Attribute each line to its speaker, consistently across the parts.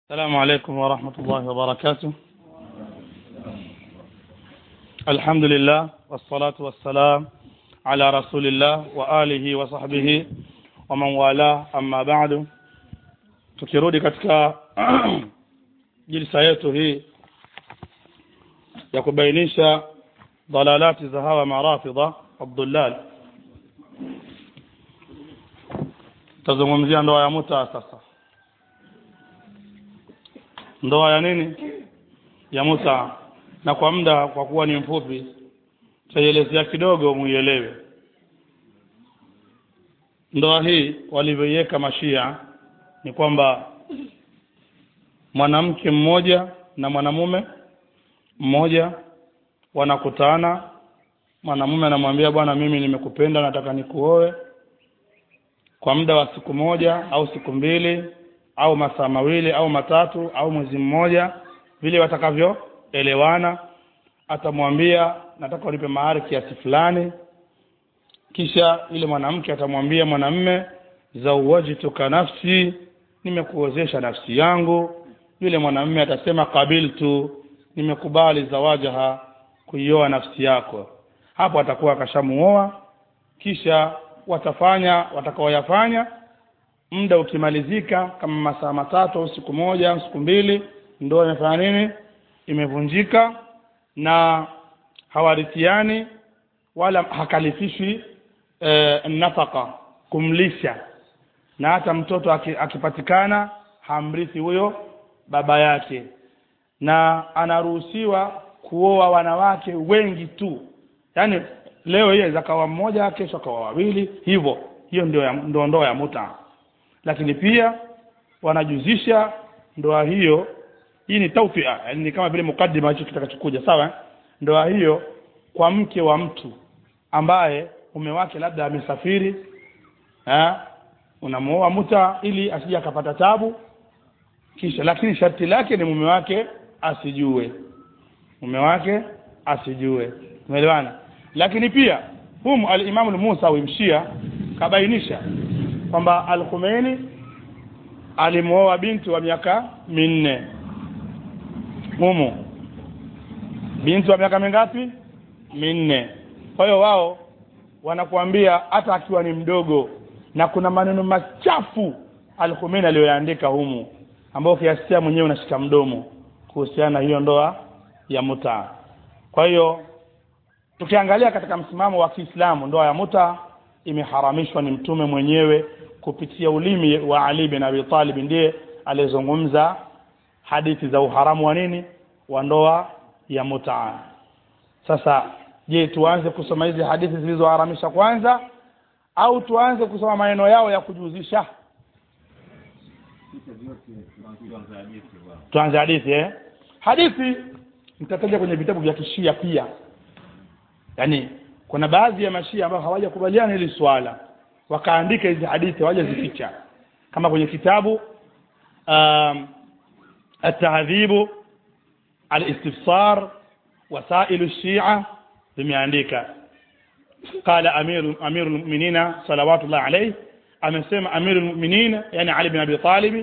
Speaker 1: السلام عليكم ورحمة الله وبركاته. الحمد لله والصلاة والسلام على رسول الله وآله وصحبه ومن والاه أما بعد. tukirudi katika jilsa yetu hii ya kubainisha dalalati za hawa marafidha ad-dullal, tazungumzia ndoa ya muta. Sasa ndoa ya nini? Ya muta. Na kwa muda, kwa kuwa ni mfupi, tutaelezea kidogo muielewe. Ndoa hii walivyoiweka Mashia ni kwamba mwanamke mmoja na mwanamume mmoja wanakutana. Mwanamume anamwambia, bwana, mimi nimekupenda, nataka nikuoe kwa muda wa siku moja au siku mbili au masaa mawili au matatu au mwezi mmoja, vile watakavyoelewana. Atamwambia, nataka unipe mahari kiasi fulani. Kisha ile mwanamke atamwambia mwanamume, zawajtuka nafsi, nimekuozesha nafsi yangu. Yule mwanamume atasema, qabiltu, nimekubali zawajaha, kuioa nafsi yako. Hapo atakuwa akashamuoa. Kisha watafanya watakaoyafanya. Muda ukimalizika, kama masaa matatu au siku moja au siku mbili, ndoa imefanya nini? Imevunjika, na hawarithiani wala hakalifishwi nafaka, kumlisha. Na hata mtoto akipatikana hamrithi huyo baba yake. Na anaruhusiwa kuoa wanawake wengi tu. Yaani leo yeye zakawa mmoja, kesho akawa wawili, hivyo. Hiyo ndio ndoa ya muta. Lakini pia wanajuzisha ndoa hiyo, hii ni tawfia, yani ni kama vile mukaddima hicho kitakachokuja, sawa? Ndoa hiyo kwa mke wa mtu ambaye mume wake labda amesafiri, unamuoa muta ili asije akapata tabu. Kisha lakini sharti lake ni mume wake asijue. Umeelewana? Lakini pia al-Imam al-Musawi Mshia kabainisha kwamba Al-Khomeini alimuoa binti wa miaka 4. Binti wa miaka mingapi? 4. Kwa hiyo wao wanakuambia hata akiwa ni mdogo, na kuna maneno machafu Al-Khomeini aliyoyaandika ambao kiasikia mwenyewe unashika mdomo kuhusiana na hiyo ndoa ya muta. Kwa hiyo tukiangalia katika msimamo wa Kiislamu, ndoa ya muta imeharamishwa ni Mtume mwenyewe kupitia ulimi wa Ali bin Abi Talib, ndiye alizungumza hadithi za uharamu wa nini? Wa ndoa ya muta. Sasa je, tuanze kusoma hizi hadithi zilizoharamisha kwanza au tuanze kusoma maneno yao ya kujuzisha? Tuanze hadithi. Hadithi mtataja kwenye vitabu vya Kishia pia. Yaani kuna baadhi ya Mashia ambao hawajakubaliana hili swala, wakaandika hizi hadithi hawajazificha, kama kwenye kitabu at-Tahdhib al-Istifsar Wasail ash-Shia, limeandika qala amirul mu'minin salawatullah alayhi, amesema amirul mu'minin yani Ali bin Abi Talib,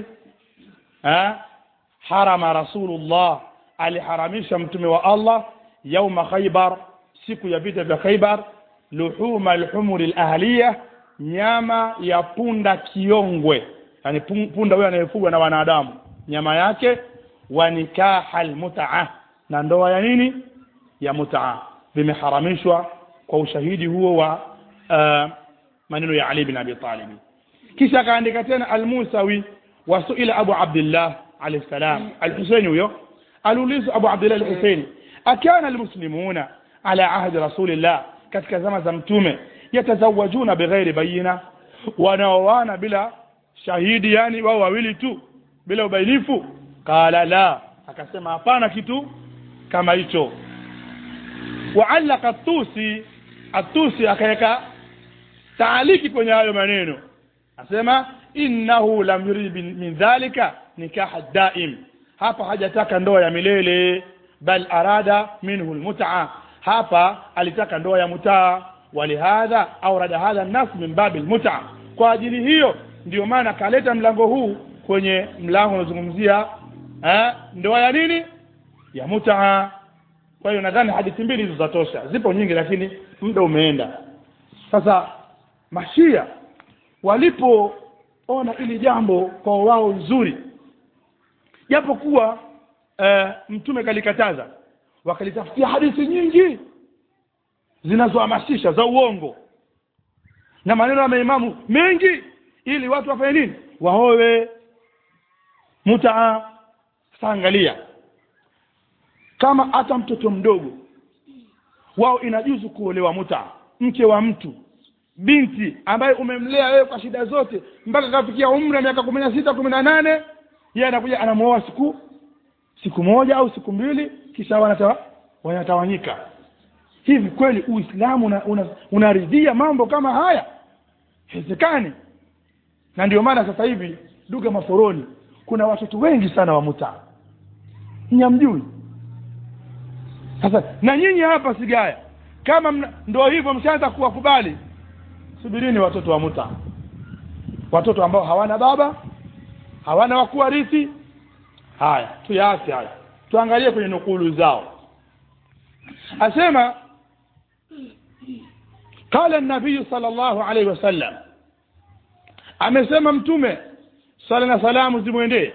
Speaker 1: harama Rasulullah, aliharamisha mtume wa Allah yauma Khaybar, siku ya vita vya Khaybar, luhuma al-humur al-ahliya, nyama ya punda kiongwe, yani punda huyo anayefugwa na wanadamu, nyama yake, wa nikah al-mut'a, na ndoa ya nini? Ya mut'a, vimeharamishwa kwa ushahidi huo wa maneno ya Ali bin Abi Talib. Kisha akaandika tena al-Musawi, wasuila Abu Abdullah alayhi salam, al-Husaini huyo aliulizwa Abu Abdullah al-Husaini, akana al-muslimuna ala ahdi rasulillah, katika zama za mtume, yatazawajuna bighairi bayina, wanaoana bila shahidi, yani wao wawili tu bila ubainifu? Qala la, akasema hapana kitu kama hicho. Wa'allaka at-Tusi akaweka taaliki kwenye hayo maneno, asema innahu lam yurid min dhalika nikah daim, hapa hajataka ndoa ya milele, bal arada minhu al-mut'a, hapa alitaka ndoa ya mutaa. Walihadha awrada hadha an-nas min bab al-mut'a, kwa ajili hiyo ndio maana kaleta mlango huu kwenye mlango unazungumzia ndoa ya nini? Ya mutaa. Kwa hiyo nadhani hadithi mbili hizo zatosha. Zipo nyingi lakini muda umeenda. Sasa Mashia walipoona ili jambo kwa wao nzuri, japokuwa mtume kalikataza, wakalitafutia hadithi nyingi zinazohamasisha za uongo na maneno ya maimamu mengi ili watu wafanye nini? Waowe mutaa. Sasa angalia, kama hata mtoto mdogo wao inajuzu kuolewa mutaa, mke wa mtu, binti ambaye umemlea wewe kwa shida zote mpaka kafikia umri wa miaka 16 18, yeye anakuja anamuoa siku moja au siku mbili kisha wanatawanyika. Hivi kweli Uislamu unaridhia mambo kama haya? Haiwezekani. Na ndio maana sasa hivi duga maforoni kuna watoto wengi sana wa mutaa. Nyamjui. Sasa na nyinyi hapa Sigaya kama ndio hivyo mshaanza kuwakubali, subirini watoto wa mutaa. Watoto ambao hawana baba, hawana wa kuwarithi. Haya, tuyaache haya. Tuangalie kwenye nukulu zao. Asema قال النبي صلى الله عليه وسلم, amesema mtume sala na salamu zimwendee.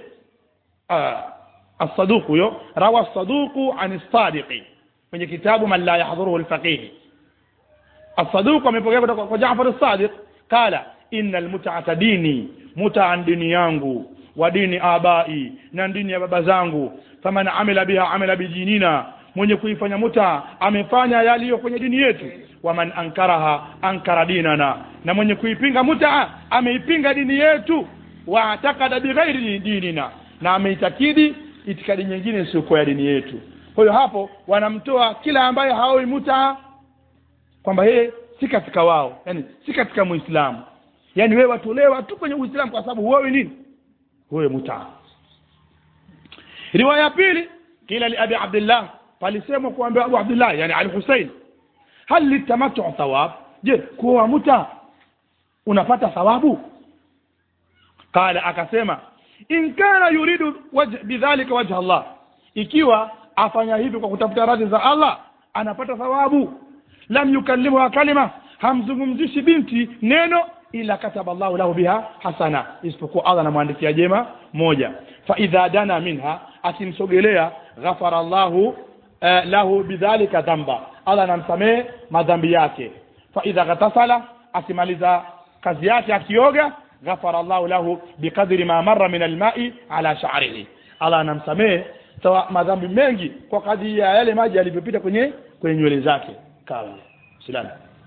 Speaker 1: الصدوق روى الصدوق عن الصادق kwenye kitabu man la yahdhuruhu al-faqih. الصدوق amepokea kutoka kwa Jaafar as-Sadiq قال إن المتعة ديني, mutaa dini yangu, wa dini abai, na dini ya baba zangu. Faman amila biha amila bijinina, mwenye kuifanya mutaa amefanya yaliyo kwenye dini yetu. Waman ankaraha ankara dinana, na mwenye kuipinga mutaa ameipinga dini yetu. Wa atakada bighairi dinina, na ameitakidi itikadi nyingine sio kwa dini yetu. Kwa hiyo hapo wanamtoa kila ambaye haoi mutaa kwamba yeye si katika wao, yani si katika Muislamu. Yani wewe watolewa tu kwenye Uislamu kwa sababu wewe nini? Wewe mutaa. Riwaya pili, kila li Abi Abdullah, palisema kuambia Abu Abdullah yani al-Husayn, hal litamattu thawab, je kuoa mutaa unapata thawabu? Kala, akasema in kana yuridu bidhalika wajha Allah, ikiwa afanya hivi kwa kutafuta radhi za Allah anapata thawabu. Lam yukallimuha kalima, hamzungumzishi binti neno, ila kataba Allah lahu biha hasana, isipokuwa Allah anamwandikia jema moja. Fa idha dana minha, asimsogelea, ghafara Allah lahu bidhalika dhanba, Allah anamsamehe madhambi yake. Fa idha ghatasala, asimaliza kazi yake akioga, ghafara Allah lahu biqadri ma marra min alma'i ala sha'rihi, Allah anamsamehe madhambi mengi kwa kadri ya yale maji yaliyopita kwenye nywele zake. Kala Islam.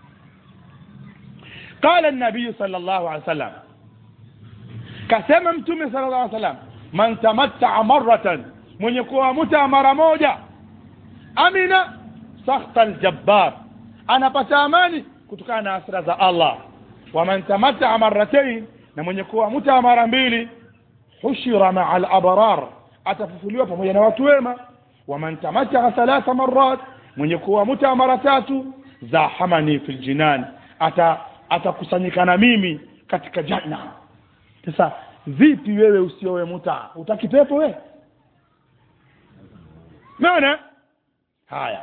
Speaker 1: قال النبي صلى الله عليه وسلم, kasema mtume sallallahu alaihi wasallam, man tamatta'a marratan, mwenye kuoa mutaa mara moja, amina sakhta aljabbar, anapata amani kutokana na hasira za Allah. Wa man tamatta'a marratayn, na mwenye kuoa mutaa mara mbili, hushira ma'a al-abrar, atafufuliwa pamoja na watu wema. Wa man tamatta'a thalatha marrat, mwenye kuoa mutaa mara tatu, zahamani fil jinan, atakusanyika na mimi katika janna. Sasa vipi wewe usioe mutaa? Utaki pepo wewe? Maana haya.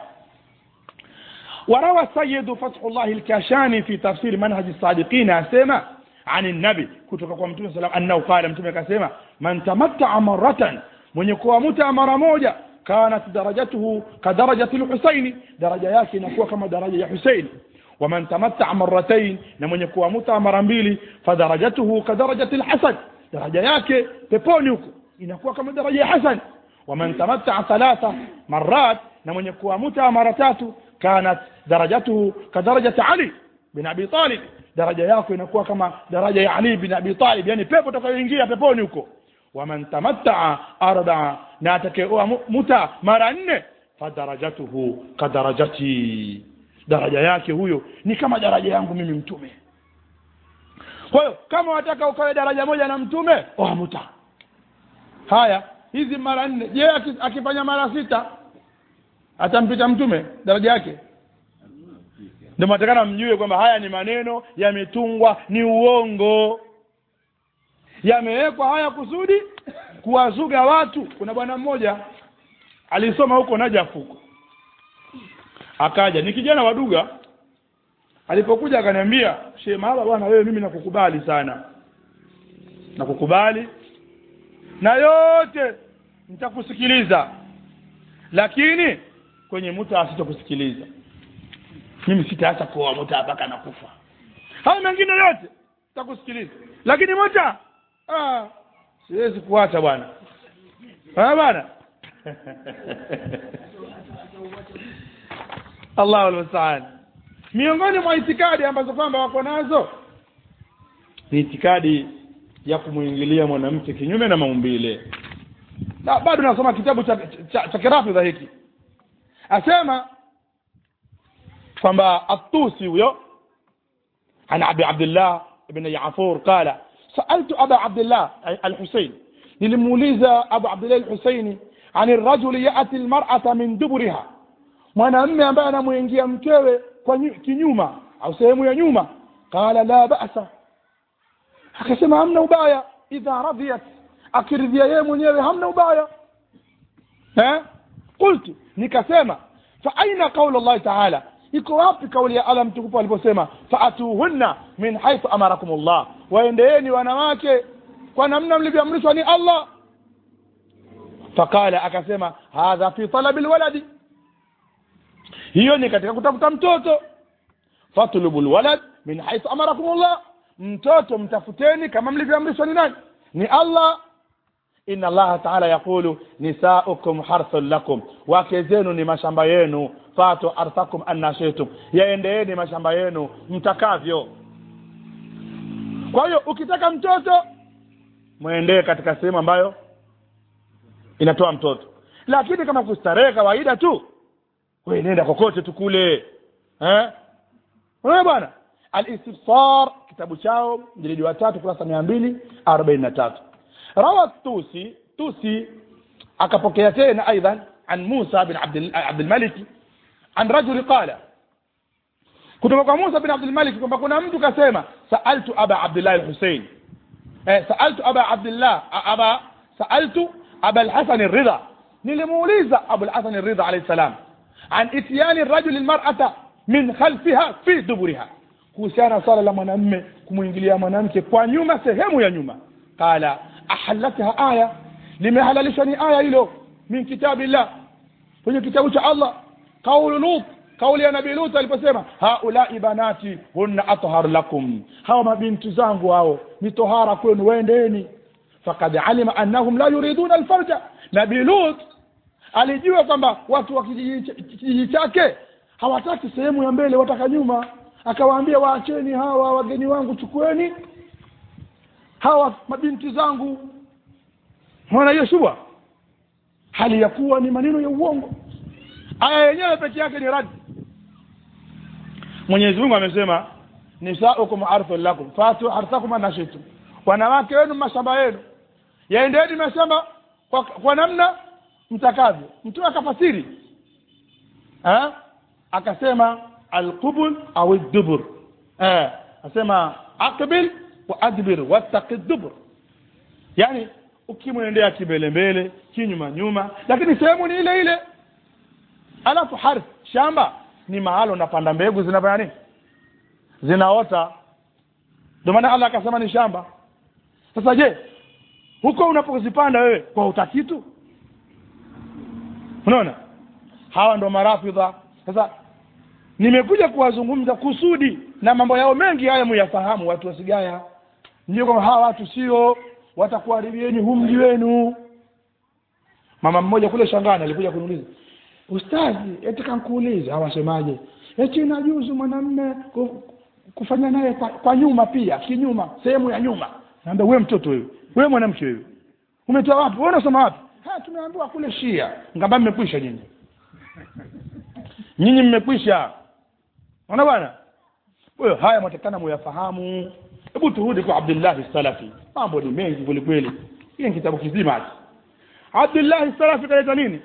Speaker 1: وروى السيد فتح الله الكاشاني في تفسير منهج الصادقين اسمع عن النبي kutoka kwa mtume sallallahu alayhi wasallam annahu mtume akasema, man tamatta'a marratan, mwenye kuoa mutaa mara moja, kanat darajatuhu ka darajati al-Husayn, daraja yake inakuwa kama daraja ya Husayn. ومن تمتع مرتين, na mwenye kuoa mutaa mara mbili, fadarajatuhu ka darajati al-Hasan, daraja yake peponi huko inakuwa kama daraja ya Hasan. ومن تمتع ثلاث مرات, na mwenye kuoa mutaa mara tatu, kanat darajatuhu ka darajati Ali bin Abi Talib, daraja yake inakuwa kama daraja ya Ali bin Abi Talib, yani pepo utakayoingia peponi huko. ومن تمتع arba'a, na atakayeoa mutaa mara 4, fadarajatuhu ka darajati, daraja yake huyo ni kama daraja yangu mimi mtume. Kwa hiyo kama wataka ukawe daraja moja na mtume, oa mutaa. Haya, hizi mara 4, je akifanya mara 6 atampita mtume daraja yake? Ndio matakana mjue kwamba haya ni maneno yametungwa, ni uongo, yamewekwa haya kusudi kuwazuga watu. Kuna bwana mmoja alisoma huko Najaf huko, akaja, ni kijana waduga. Alipokuja akaniambia, "Sheikh Mala bwana, wewe mimi nakukubali sana, nakukubali na yote nitakusikiliza, lakini kwenye muta sitakusikiliza. Mimi sitaacha kuoa muta mpaka nakufa. Hao mengine yote nitakusikiliza, lakini muta siwezi kuacha bwana." Bwana Allahu al-musta'an. Miongoni mwa itikadi ambazo kwamba wako nazo ni itikadi ya kumuingilia mwanamke kinyume na maumbile. Na bado nasoma kitabu cha Kirafidha hiki. Asema kwamba At-Tusi huyo ana Abi Abdullah ibn Ya'fur qala sa'altu Aba Abdullah al-Husayn, nilimuuliza Abu Abdullah al-Husaini ani ar-rajuli ya'ti al-mar'ata min duburiha, mwanamume ambaye anamuingia mkewe kwa kinyuma au sehemu ya nyuma. Qala la ba'sa, akasema hamna ubaya, idha radiyat, akiridhia yeye mwenyewe hamna ubaya. Qultu, nikasema fa aina qawlu Allah ta'ala, iko wapi kauli ya Allah mtukufu aliposema fa'atuhunna min haythu amarakumullah, waendeeni wanawake kwa namna mlivyoamrishwa ni Allah. Fakala, akasema hadha fi talabil waladi, hiyo ni katika kutafuta mtoto. Fatlubul walad min haythu amarakumullah, mtoto mtafuteni kama mlivyoamrishwa ni nani? Ni Allah. Inna Allah ta'ala yaqulu nisaukum harthun lakum, wake zenu ni mashamba yenu. Fatu arthakum annashitum, yaendeeni mashamba yenu mtakavyo. Kwa hiyo ukitaka mtoto muendee katika sehemu ambayo inatoa mtoto, lakini kama kustarehe kawaida tu, wewe nenda kokote tu kule. Wewe bwana, al-Istifsar kitabu chao jilidi wa 3 kurasa 243. Rawa Tusi akapokea tena aidan an Musa bin Abdul Malik an rajul qala, kutoka kwa Musa bin Abdul Malik kwamba kuna mtu kasema sa'altu Aba Abdullah al-Husayn, sa'altu Aba Abdullah sa'altu Aba al-Hasan ar-Ridha, nilimuuliza Abu al-Hasan ar-Ridha alayhi salam an ityani ar-rajul al-mar'ata min khalfiha fi duburiha, kuhusiana swala la mwanamume kumuingilia mwanamke kwa nyuma, sehemu ya nyuma. Qala ahallatha aya, limehalalishwa ni aya hilo min kitabillah, kwenye kitabu cha Allah. Kaulu Lut, kauli ya Nabii Lut aliposema haula ibanati hunna athhar lakum, hawa mabinti zangu hao ni tohara kwenu, waendeni. Faqad alima annahum la yuriduna alfarja, Nabii Lut alijua kwamba watu wa kijiji chake hawataki sehemu ya mbele, wataka nyuma. Akawaambia waacheni hawa wageni wangu, chukueni hawa mabinti zangu. Mwana hiyo shubha, hali ya kuwa ni maneno ya uongo. Aya yenyewe pekee yake ni rad. Mwenyezi Mungu amesema nisaukum arthul lakum fatu harthakum anashitum, wanawake wenu mashamba yenu, yaendeni mashamba kwa namna mtakavyo. Mtu akafasiri akasema alqubul au ad-dubur, asema aqbil wa adbir wattaqi ad-dubur, yani ukimwendea kibele mbele kinyuma nyuma, lakini sehemu ni ile ile. Alafu harf, shamba ni mahali unapanda mbegu zinafanya nini? Zinaota. Ndio maana Allah akasema ni shamba. Sasa je, huko unapozipanda wewe kwa utakitu? Unaona? Hawa ndo marafidha. Sasa nimekuja kuwazungumza kusudi na mambo yao mengi haya muyafahamu watu wasigaya. Ndio kama hawa watu sio watakuharibieni humji wenu. Mama mmoja kule Shangani alikuja kuniuliza, ustazi, eti kankuuliza hawasemaje, eti inajuzu mwanamume kufanya naye kwa nyuma pia, kinyuma, sehemu ya nyuma. Naambia wewe mtoto wewe mwanamke wewe, umetoa wapi? Wewe unasoma wapi? Tumeambiwa kule Shia. Ngamba mmekwisha nyinyi. Nyinyi mmekwisha. Unaona bwana? Wewe haya mtakana muyafahamu. Hebu turudi kwa Abdullah as-Salafi. Mambo ni mengi kweli kweli. Hii ni kitabu kizima. Abdullah as-Salafi kaleta nini?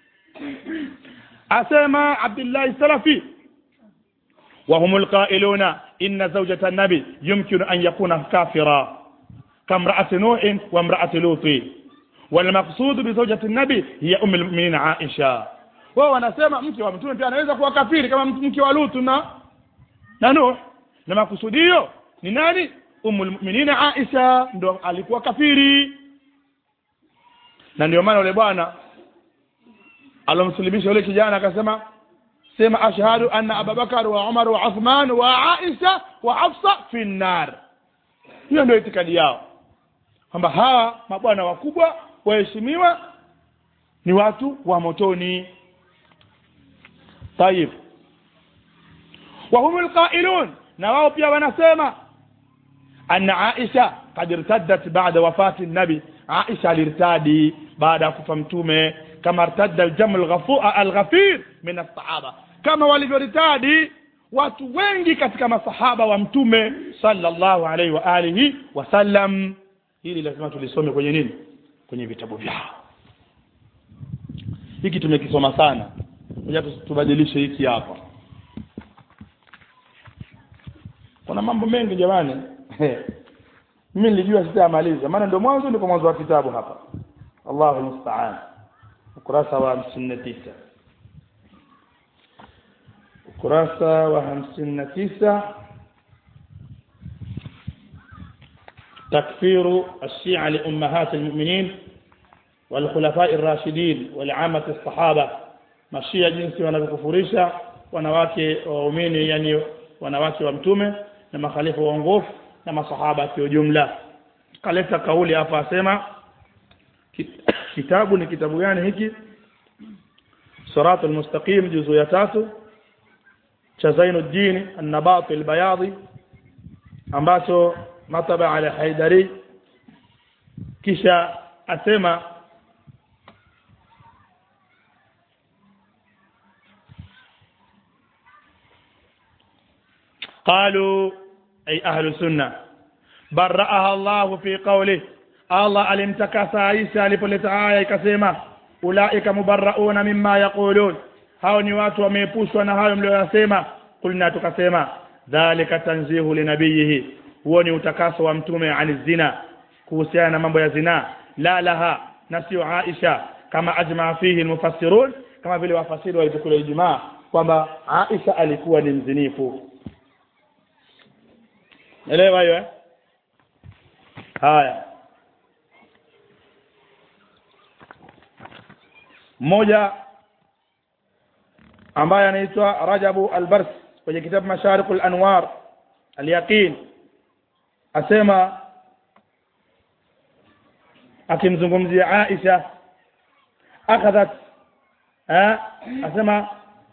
Speaker 1: Asema Abdullah as-Salafi wa humul qailuna inna zawjata an-nabi yumkinu an yakuna kafira kamra'at Nuh wa imra'at Lut, wal maqsud bi zawjati an-nabi hiya ummul mu'minin Aisha. Wao wanasema mke wa mtume pia anaweza kuwa kafiri kama mke wa Lutu na Nuh, na makusudio ni nani? Ummul mu'minin Aisha ndo alikuwa kafiri. Na ndio maana yule bwana alomslimisha yule kijana akasema, sema ashhadu anna Abubakar wa Umar wa Uthman wa Aisha wa Hafsa fi an-nar. Hiyo ndio itikadi yao, kwamba hawa mabwana wakubwa waheshimiwa ni watu wa motoni. Tayib, wa humul qailun, na wao pia wanasema anna Aisha qad irtaddat ba'da wafati an-nabi. Aisha alirtadi baada ya kufa mtume, kama irtadda al-jamal al-ghafir min as-sahaba, kama walivyortadi watu wengi katika masahaba wa mtume sallallahu alaihi wa alihi wasallam. Hili lazima tulisome kwenye nini? Kwenye vitabu vyao. Hiki tumekisoma sana, ngoja tubadilishe hiki hapa. Kuna mambo mengi jamani. Mimi nilijua sitamaliza, maana ndio mwanzo, ndio mwanzo wa kitabu hapa. Allahu musta'an. Ukurasa wa 59. Ukurasa wa 59. تكفير الشيعة لأمهات المؤمنين والخلفاء الراشدين والعامة الصحابة. مشيعة jinsi wanavyokufurisha wanawake waumini, yani wanawake wa mtume na makhalifa waongofu na masahaba kwa ujumla. Kaleta kauli hapa, asema kitabu ni kitabu gani hiki? Siratul Mustaqim, juzu ya 3 cha Zainuddin An-Nabati Al-Bayadi, ambacho mataba ala Haidari. Kisha asema قالوا أي أهل السنة برأها الله في قوله. الله alimtakasa Aisha alipoleta aya ikasema ulaika mubarrauna mimma yaqulun, hao ni watu wameepushwa na hayo mlioyasema. Kulna, tukasema dhalika tanzihu linabiyihi, huo ni utakaso wa mtume ani zina, kuhusiana na mambo ya zina. La laha, na sio Aisha, kama ajma fihi almufassirun, kama vile wafasiri walivyokuwa ijmaa kwamba Aisha alikuwa ni mzinifu. Elewa hiyo Haya, mmoja ambaye anaitwa Rajabu al-Bars kwenye kitabu Masharikh al-Anwar al-Yaqin asema, akimzungumzia Aisha, akadhat asema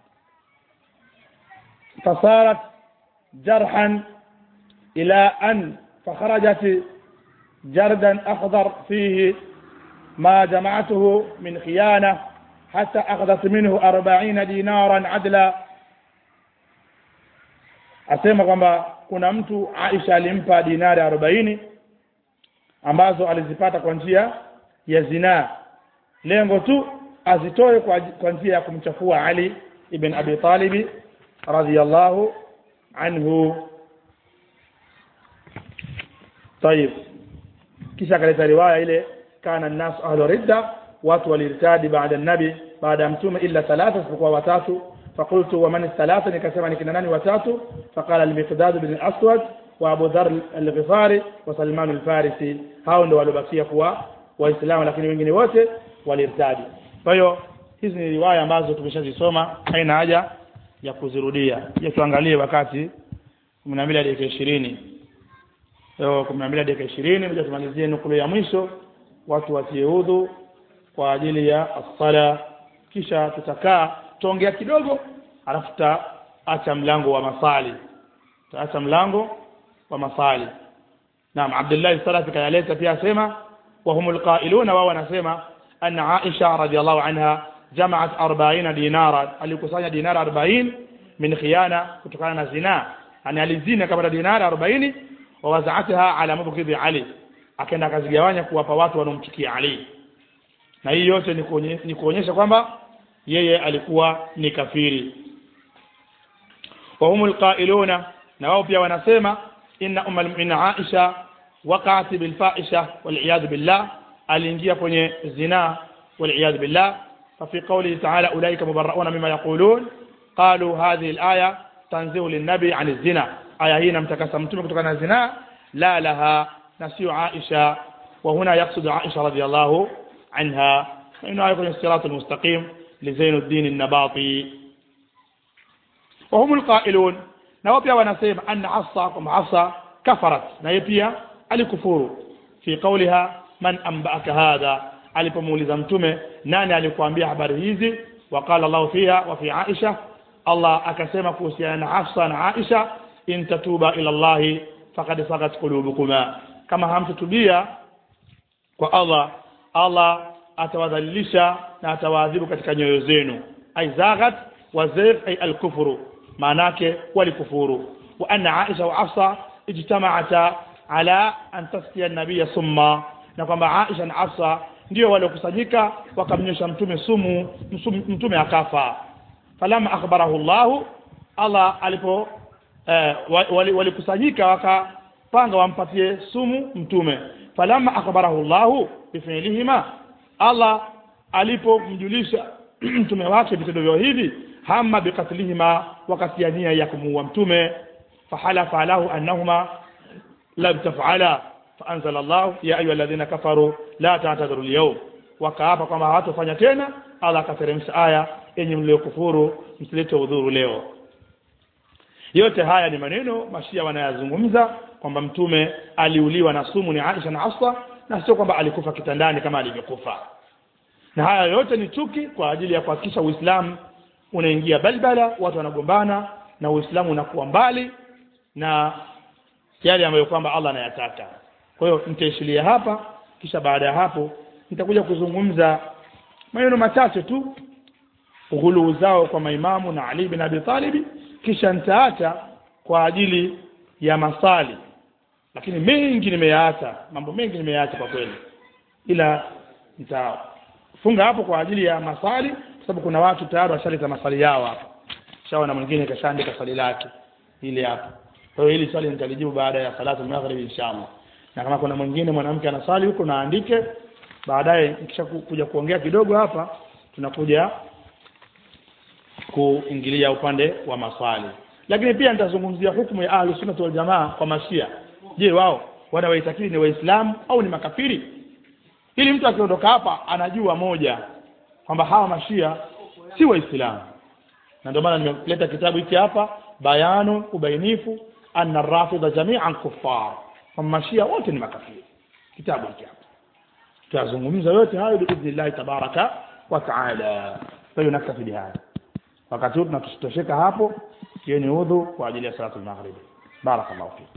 Speaker 1: fasarat jarhan ila an fakharajat jardan akhdar fihi ما جمعته من خيانة حتى أخذت منه 40 دينارا عدلا. asema kwamba kuna mtu Aisha alimpa dinari 40 ambazo alizipata kwa njia ya zina, lengo tu azitoe kwa njia ya kumchafua Ali ibn Abi Talib radhiyallahu anhu. طيب, kisha kaleta riwaya ile kana الناس اهل ردة, watu walirtadi baada nabi, baada mtume, illa 3, isipokuwa watatu. فقلت ومن الثلاثه, nikasema ni kina nani watatu? فقال المقداد بن الاسود وابو ذر الغفاري وسلمان الفارسي, hao ndio waliobakia kuwa waislamu, lakini wengine wote walirtadi. Kwa hiyo hizi ni riwaya ambazo tumeshazisoma, haina haja ya kuzirudia. Je, tuangalie wakati 12 dakika 20. Leo 12 dakika 20, ngoja tumalizie nukuu ya mwisho, watu watie udhu kwa ajili ya as-sala, kisha tutakaa tuongea kidogo, alafu tutaacha mlango wa masali. Tutaacha mlango wa masali. Naam, Abdullah Salafi kayaleta pia, asema wa humul qailuna, wao wanasema anna Aisha radhiyallahu anha jama'at 40 dinara, alikusanya dinara 40 min khiyana, kutokana na zina, yani alizina kama dinara 40, wa waza'ataha ala mubghidhi Ali, akaenda akazigawanya kuwapa watu wanomchukia Ali. Na hii yote ni kuonyesha kwamba yeye alikuwa ni kafiri. Wa humul qailuna, na wao pia wanasema inna ummul mu'minin Aisha waqa'at bil fahisha wal iyad billah, aliingia kwenye zina wal billah. ففي قوله تعالى أولئك مبرؤون مما يقولون قالوا هذه الآية تنزيه للنبي عن الزنا. آية هنا متكسم متى كتكنا الزنا لا لها نسي عائشة، وهنا يقصد عائشة رضي الله عنها، فإنه يكون الصراط المستقيم لزين الدين النباطي. وهم القائلون نوبيا ونسيب أن حفصة كفرت نيبيا الكفور في قولها من أنبأك هذا، alipomuuliza mtume nani alikuambia habari hizi. Waqala Allah fiha wa fi Aisha, Allah akasema kuhusiana na Hafsa na Aisha, in tatuba ila Allah faqad sagat qulubukuma, kama hamtutubia kwa Allah, Allah atawadhalilisha na atawaadhibu katika nyoyo zenu. Ay zagat wa zagh ay al-kufru, maanake walikufuru. Wa anna Aisha wa Hafsa ijtama'ata ala an tasqiya an-nabiy summa, na kwamba Aisha na Hafsa ndio waliokusanyika wakamnyosha mtume sumu, mtume akafa. Falama akhbarahu Allah alipo walikusanyika wakapanga wampatie sumu mtume. Falama akhbarahu Allah bifi'lihima, Allah alipomjulisha mtume wake vitendo hivi, hamma biqatlihima, wakatiania ya kumuua mtume. Fahalafa lahu annahuma lam taf'ala فأنزل الله يا أيها الذين كفروا لا تعتذروا اليوم. Wakaapa kwamba hawatafanya tena. Allah akateremsha aya, enyi mliokufuru msilete udhuru leo. Yote haya ni maneno mashia wanayazungumza kwamba mtume aliuliwa na sumu ni Aisha na Hafsa, na sio kwamba alikufa kitandani kama alivyokufa. Na haya yote ni chuki kwa ajili ya kuhakikisha Uislamu unaingia balbala, watu wanagombana na Uislamu unakuwa mbali na yale ambayo kwamba Allah anayataka. Kwa hiyo nitaishilia hapa, kisha baada ya hapo nitakuja kuzungumza maneno machache tu ghuluu zao kwa maimamu na Ali bin Abi Talib, kisha nitaacha kwa ajili ya masali. Lakini mengi nimeyaacha, mambo mengi nimeyaacha kwa kweli, ila nitafunga hapo kwa ajili ya masali, kwa sababu kuna watu tayari washaleta masali yao hapa, shawa na mwingine kashaandika swali lake ile hapa. Kwa hiyo hili swali nitalijibu baada ya salatu maghrib inshallah. Na kama kuna mwingine mwanamke anasali huko na andike, baadaye nikisha kuja kuongea kidogo hapa tunakuja kuingilia upande wa maswali. Lakini pia nitazungumzia hukumu ya Ahlus Sunnah wal Jamaa kwa Mashia. Je, wao wanawaitakidi ni Waislamu au ni makafiri? Ili mtu akiondoka hapa anajua moja, kwamba hawa Mashia si Waislamu. Na ndio maana nimeleta kitabu hiki hapa, bayanu ubainifu anna ar-rafidha jami'an kuffar, kwamba Mashia wote ni makafiri. Kitabu hiki hapa tutazungumza yote hayo biidhnillah tabaraka wa taala. Kwa hiyo naktafi bihaya, wakati tunatosheka hapo. Kieni udhu kwa ajili ya salatu al-maghrib. Barakallahu fik.